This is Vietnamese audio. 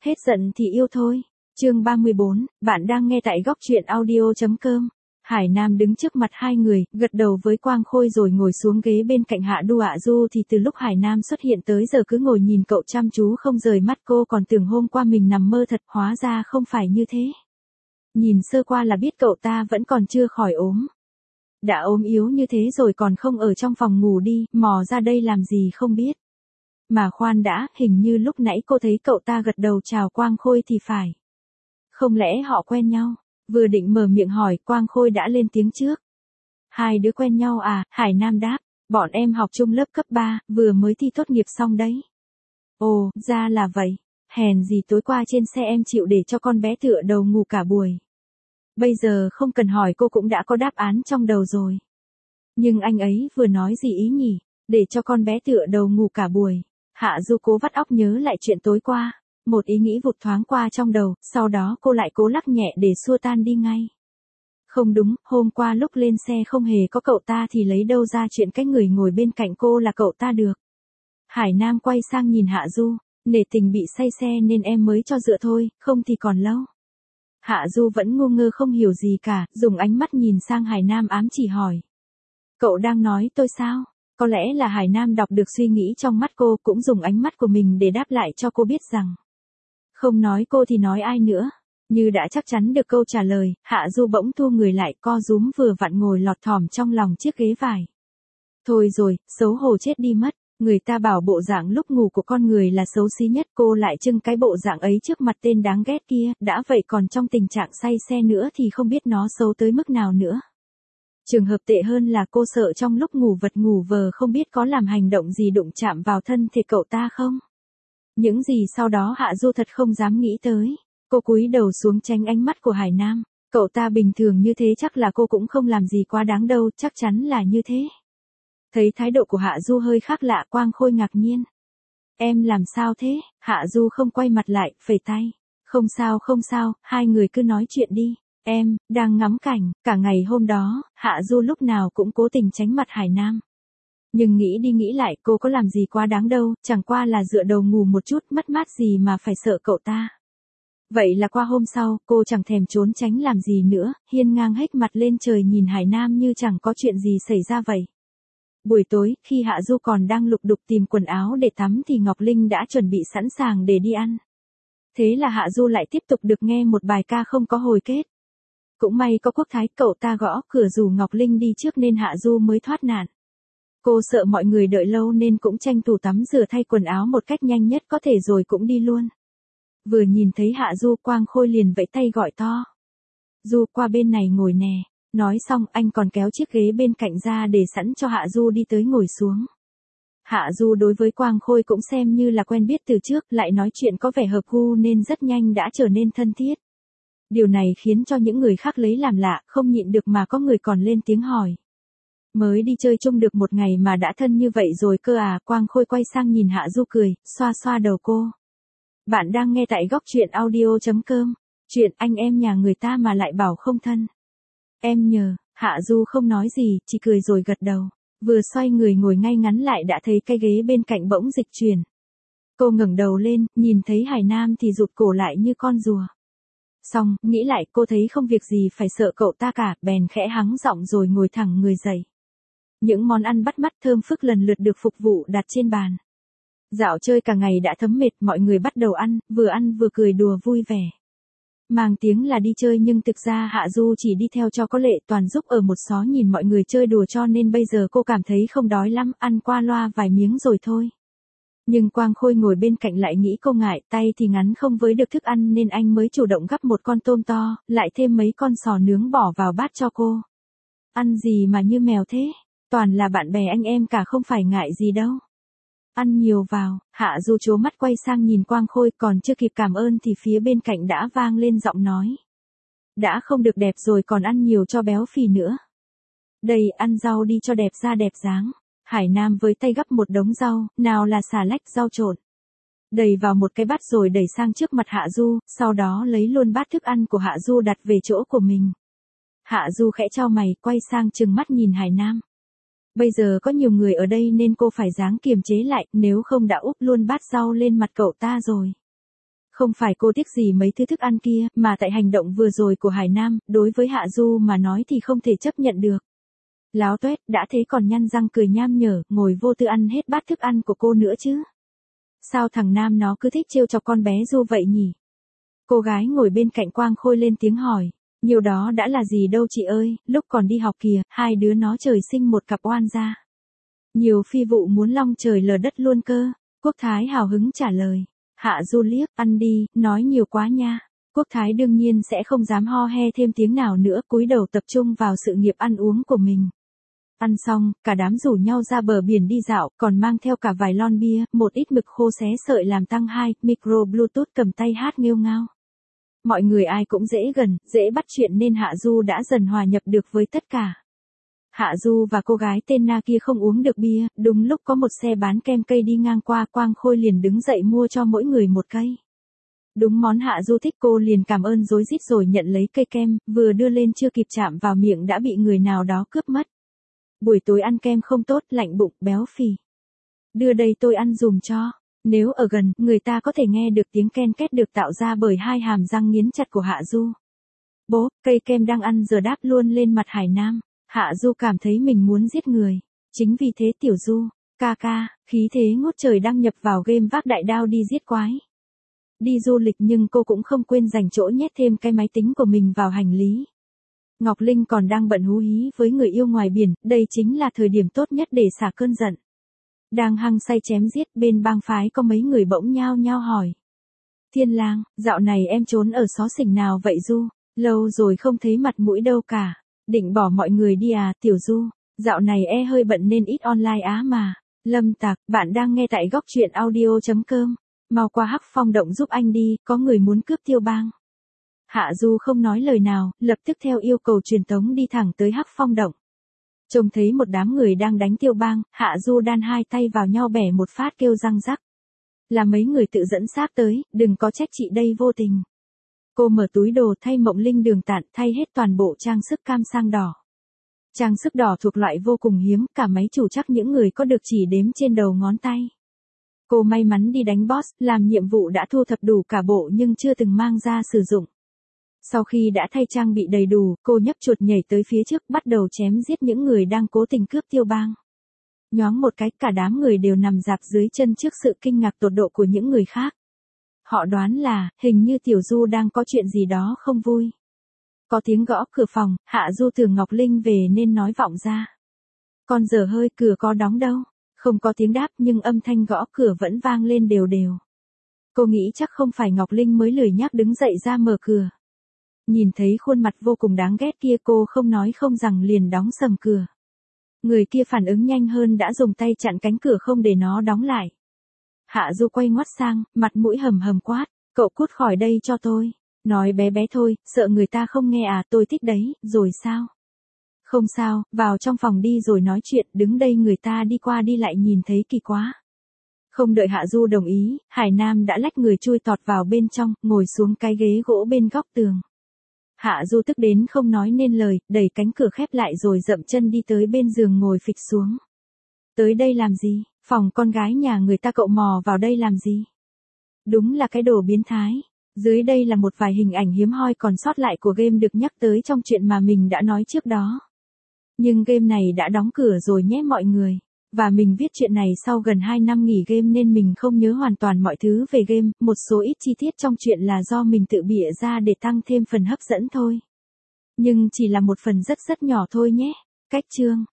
Hết giận thì yêu thôi. Chương 34, bạn đang nghe tại góc truyện audio.com. Hải Nam đứng trước mặt hai người, gật đầu với Quang Khôi rồi ngồi xuống ghế bên cạnh Hạ Du. Hạ Du thì từ lúc Hải Nam xuất hiện tới giờ cứ ngồi nhìn cậu chăm chú không rời mắt, cô còn tưởng hôm qua mình nằm mơ thật, hóa ra không phải như thế. Nhìn sơ qua là biết cậu ta vẫn còn chưa khỏi ốm. Đã ốm yếu như thế rồi còn không ở trong phòng ngủ đi, mò ra đây làm gì không biết. Mà khoan đã, hình như lúc nãy cô thấy cậu ta gật đầu chào Quang Khôi thì phải. Không lẽ họ quen nhau? Vừa định mở miệng hỏi, Quang Khôi đã lên tiếng trước. Hai đứa quen nhau à? Hải Nam đáp, bọn em học chung lớp cấp 3, vừa mới thi tốt nghiệp xong đấy. Ồ, ra là vậy. Hèn gì tối qua trên xe em chịu để cho con bé tựa đầu ngủ cả buổi. Bây giờ không cần hỏi cô cũng đã có đáp án trong đầu rồi. Nhưng anh ấy vừa nói gì ý nhỉ? Để cho con bé tựa đầu ngủ cả buổi. Hạ Du cố vắt óc nhớ lại chuyện tối qua. Một ý nghĩ vụt thoáng qua trong đầu, sau đó cô lại cố lắc nhẹ để xua tan đi ngay. Không đúng, hôm qua lúc lên xe không hề có cậu ta thì lấy đâu ra chuyện cái người ngồi bên cạnh cô là cậu ta được. Hải Nam quay sang nhìn Hạ Du, nể tình bị say xe nên em mới cho dựa thôi, không thì còn lâu. Hạ Du vẫn ngu ngơ không hiểu gì cả, dùng ánh mắt nhìn sang Hải Nam ám chỉ hỏi. Cậu đang nói tôi sao? Có lẽ là Hải Nam đọc được suy nghĩ trong mắt cô, cũng dùng ánh mắt của mình để đáp lại cho cô biết rằng. Không nói cô thì nói ai nữa. Như đã chắc chắn được câu trả lời, Hạ Du bỗng thu người lại, co rúm vừa vặn ngồi lọt thỏm trong lòng chiếc ghế vải. Thôi rồi, xấu hổ chết đi mất. Người ta bảo bộ dạng lúc ngủ của con người là xấu xí nhất, cô lại trưng cái bộ dạng ấy trước mặt tên đáng ghét kia, đã vậy còn trong tình trạng say xe nữa thì không biết nó xấu tới mức nào nữa. Trường hợp tệ hơn là cô sợ trong lúc ngủ vật ngủ vờ không biết có làm hành động gì đụng chạm vào thân thể cậu ta không. Những gì sau đó Hạ Du thật không dám nghĩ tới. Cô cúi đầu xuống tránh ánh mắt của Hải Nam. Cậu ta bình thường như thế chắc là cô cũng không làm gì quá đáng đâu, chắc chắn là như thế. Thấy thái độ của Hạ Du hơi khác lạ, Quang Khôi ngạc nhiên. Em làm sao thế? Hạ Du không quay mặt lại, phẩy tay. Không sao, hai người cứ nói chuyện đi. Em, đang ngắm cảnh, cả ngày hôm đó, Hạ Du lúc nào cũng cố tình tránh mặt Hải Nam. Nhưng nghĩ đi nghĩ lại cô có làm gì quá đáng đâu, chẳng qua là dựa đầu ngủ một chút, mất mát gì mà phải sợ cậu ta. Vậy là qua hôm sau, cô chẳng thèm trốn tránh làm gì nữa, hiên ngang hếch mặt lên trời nhìn Hải Nam như chẳng có chuyện gì xảy ra vậy. Buổi tối, khi Hạ Du còn đang lục đục tìm quần áo để tắm thì Ngọc Linh đã chuẩn bị sẵn sàng để đi ăn. Thế là Hạ Du lại tiếp tục được nghe một bài ca không có hồi kết. Cũng may có Quốc Thái, cậu ta gõ cửa rủ Ngọc Linh đi trước nên Hạ Du mới thoát nạn. Cô sợ mọi người đợi lâu nên cũng tranh thủ tắm rửa thay quần áo một cách nhanh nhất có thể rồi cũng đi luôn. Vừa nhìn thấy Hạ Du, Quang Khôi liền vẫy tay gọi to. Du, qua bên này ngồi nè. Nói xong anh còn kéo chiếc ghế bên cạnh ra để sẵn cho Hạ Du đi tới ngồi xuống. Hạ Du đối với Quang Khôi cũng xem như là quen biết từ trước, lại nói chuyện có vẻ hợp gu nên rất nhanh đã trở nên thân thiết. Điều này khiến cho những người khác lấy làm lạ, không nhịn được mà có người còn lên tiếng hỏi. Mới đi chơi chung được một ngày mà đã thân như vậy rồi cơ à? Quang Khôi quay sang nhìn Hạ Du cười, xoa xoa đầu cô. Bạn đang nghe tại góc truyện audio.com. Chuyện anh em nhà người ta mà lại bảo không thân. Em nhờ. Hạ Du không nói gì, chỉ cười rồi gật đầu. Vừa xoay người ngồi ngay ngắn lại đã thấy cái ghế bên cạnh bỗng dịch chuyển. Cô ngẩng đầu lên, nhìn thấy Hải Nam thì rụt cổ lại như con rùa. Xong, nghĩ lại cô thấy không việc gì phải sợ cậu ta cả, bèn khẽ hắng giọng rồi ngồi thẳng người dậy. Những món ăn bắt mắt thơm phức lần lượt được phục vụ đặt trên bàn. Dạo chơi cả ngày đã thấm mệt, mọi người bắt đầu ăn vừa cười đùa vui vẻ. Mang tiếng là đi chơi nhưng thực ra Hạ Du chỉ đi theo cho có lệ, toàn giúp ở một xó nhìn mọi người chơi đùa cho nên bây giờ cô cảm thấy không đói lắm, ăn qua loa vài miếng rồi thôi. Nhưng Quang Khôi ngồi bên cạnh lại nghĩ cô ngại, tay thì ngắn không với được thức ăn nên anh mới chủ động gắp một con tôm to, lại thêm mấy con sò nướng bỏ vào bát cho cô. Ăn gì mà như mèo thế? Toàn là bạn bè anh em cả, không phải ngại gì đâu. Ăn nhiều vào. Hạ Du trố mắt quay sang nhìn Quang Khôi, còn chưa kịp cảm ơn thì phía bên cạnh đã vang lên giọng nói. Đã không được đẹp rồi còn ăn nhiều cho béo phì nữa. Đây, ăn rau đi cho đẹp da đẹp dáng. Hải Nam với tay gắp một đống rau, nào là xà lách, rau trộn. Đầy vào một cái bát rồi đẩy sang trước mặt Hạ Du, sau đó lấy luôn bát thức ăn của Hạ Du đặt về chỗ của mình. Hạ Du khẽ chau mày, quay sang trừng mắt nhìn Hải Nam. Bây giờ có nhiều người ở đây nên cô phải ráng kiềm chế lại, nếu không đã úp luôn bát rau lên mặt cậu ta rồi. Không phải cô tiếc gì mấy thứ thức ăn kia, mà tại hành động vừa rồi của Hải Nam, đối với Hạ Du mà nói thì không thể chấp nhận được. Láo tuét, đã thế còn nhăn răng cười nham nhở, ngồi vô tư ăn hết bát thức ăn của cô nữa chứ. Sao thằng Nam nó cứ thích trêu chọc con bé Du vậy nhỉ? Cô gái ngồi bên cạnh Quang Khôi lên tiếng hỏi. Nhiều đó đã là gì đâu chị ơi, lúc còn đi học kìa, hai đứa nó trời sinh một cặp oan gia. Nhiều phi vụ muốn long trời lở đất luôn cơ. Quốc Thái hào hứng trả lời. Hạ Du liếc, ăn đi, nói nhiều quá nha. Quốc Thái đương nhiên sẽ không dám ho he thêm tiếng nào nữa, cúi đầu tập trung vào sự nghiệp ăn uống của mình. Ăn xong, cả đám rủ nhau ra bờ biển đi dạo, còn mang theo cả vài lon bia, một ít mực khô xé sợi làm tăng hai, micro bluetooth cầm tay hát nghêu ngao. Mọi người ai cũng dễ gần, dễ bắt chuyện nên Hạ Du đã dần hòa nhập được với tất cả. Hạ Du và cô gái tên Na kia không uống được bia, đúng lúc có một xe bán kem cây đi ngang qua, Quang Khôi liền đứng dậy mua cho mỗi người một cây. Đúng món Hạ Du thích, cô liền cảm ơn rối rít rồi nhận lấy cây kem, vừa đưa lên chưa kịp chạm vào miệng đã bị người nào đó cướp mất. Buổi tối ăn kem không tốt, lạnh bụng, béo phì. Đưa đây tôi ăn dùm cho. Nếu ở gần, người ta có thể nghe được tiếng ken két được tạo ra bởi hai hàm răng nghiến chặt của Hạ Du. Bố, cây kem đang ăn giờ đáp luôn lên mặt Hải Nam. Hạ Du cảm thấy mình muốn giết người. Chính vì thế Tiểu Du, ca ca, khí thế ngút trời đang nhập vào game vác đại đao đi giết quái. Đi du lịch nhưng cô cũng không quên dành chỗ nhét thêm cái máy tính của mình vào hành lý. Ngọc Linh còn đang bận hú hí với người yêu ngoài biển, đây chính là thời điểm tốt nhất để xả cơn giận. Đang hăng say chém giết, bên bang phái có mấy người bỗng nhao nhao hỏi. Thiên Lang, dạo này em trốn ở xó xỉnh nào vậy Du? Lâu rồi không thấy mặt mũi đâu cả. Định bỏ mọi người đi à, Tiểu Du? Dạo này hơi bận nên ít online á mà. Lâm Tạc, bạn đang nghe tại góc truyện audio.com. Mau qua Hắc Phong động giúp anh đi, có người muốn cướp Tiêu Bang. Hạ Du không nói lời nào, lập tức theo yêu cầu truyền tống đi thẳng tới Hắc Phong động. Trông thấy một đám người đang đánh Tiêu Bang, Hạ Du đan hai tay vào nhau bẻ một phát kêu răng rắc. Là mấy người tự dẫn xác tới, đừng có trách chị đây vô tình. Cô mở túi đồ thay Mộng Linh đường tạn, thay hết toàn bộ trang sức cam sang đỏ. Trang sức đỏ thuộc loại vô cùng hiếm, cả máy chủ chắc những người có được chỉ đếm trên đầu ngón tay. Cô may mắn đi đánh boss, làm nhiệm vụ đã thu thập đủ cả bộ nhưng chưa từng mang ra sử dụng. Sau khi đã thay trang bị đầy đủ, cô nhấp chuột nhảy tới phía trước, bắt đầu chém giết những người đang cố tình cướp Tiêu Bang. Nhoáng một cái, cả đám người đều nằm rạp dưới chân trước sự kinh ngạc tột độ của những người khác. Họ đoán là, hình như Tiểu Du đang có chuyện gì đó không vui. Có tiếng gõ cửa phòng, Hạ Du tưởng Ngọc Linh về nên nói vọng ra. Con dở hơi, cửa có đóng đâu. Không có tiếng đáp nhưng âm thanh gõ cửa vẫn vang lên đều đều. Cô nghĩ chắc không phải Ngọc Linh mới lười nhác đứng dậy ra mở cửa. Nhìn thấy khuôn mặt vô cùng đáng ghét kia, cô không nói không rằng liền đóng sầm cửa. Người kia phản ứng nhanh hơn, đã dùng tay chặn cánh cửa không để nó đóng lại. Hạ Du quay ngoắt sang, mặt mũi hầm hầm quát, cậu cút khỏi đây cho tôi. Nói bé bé thôi, sợ người ta không nghe à, tôi thích đấy, rồi sao? Không sao, vào trong phòng đi rồi nói chuyện, đứng đây người ta đi qua đi lại nhìn thấy kỳ quá. Không đợi Hạ Du đồng ý, Hải Nam đã lách người chui tọt vào bên trong, ngồi xuống cái ghế gỗ bên góc tường. Hạ Du tức đến không nói nên lời, đẩy cánh cửa khép lại rồi dậm chân đi tới bên giường ngồi phịch xuống. Tới đây làm gì? Phòng con gái nhà người ta cậu mò vào đây làm gì? Đúng là cái đồ biến thái. Dưới đây là một vài hình ảnh hiếm hoi còn sót lại của game được nhắc tới trong chuyện mà mình đã nói trước đó. Nhưng game này đã đóng cửa rồi nhé mọi người. Và mình viết chuyện này sau gần 2 năm nghỉ game nên mình không nhớ hoàn toàn mọi thứ về game, một số ít chi tiết trong chuyện là do mình tự bịa ra để tăng thêm phần hấp dẫn thôi. Nhưng chỉ là một phần rất rất nhỏ thôi nhé. Cách chương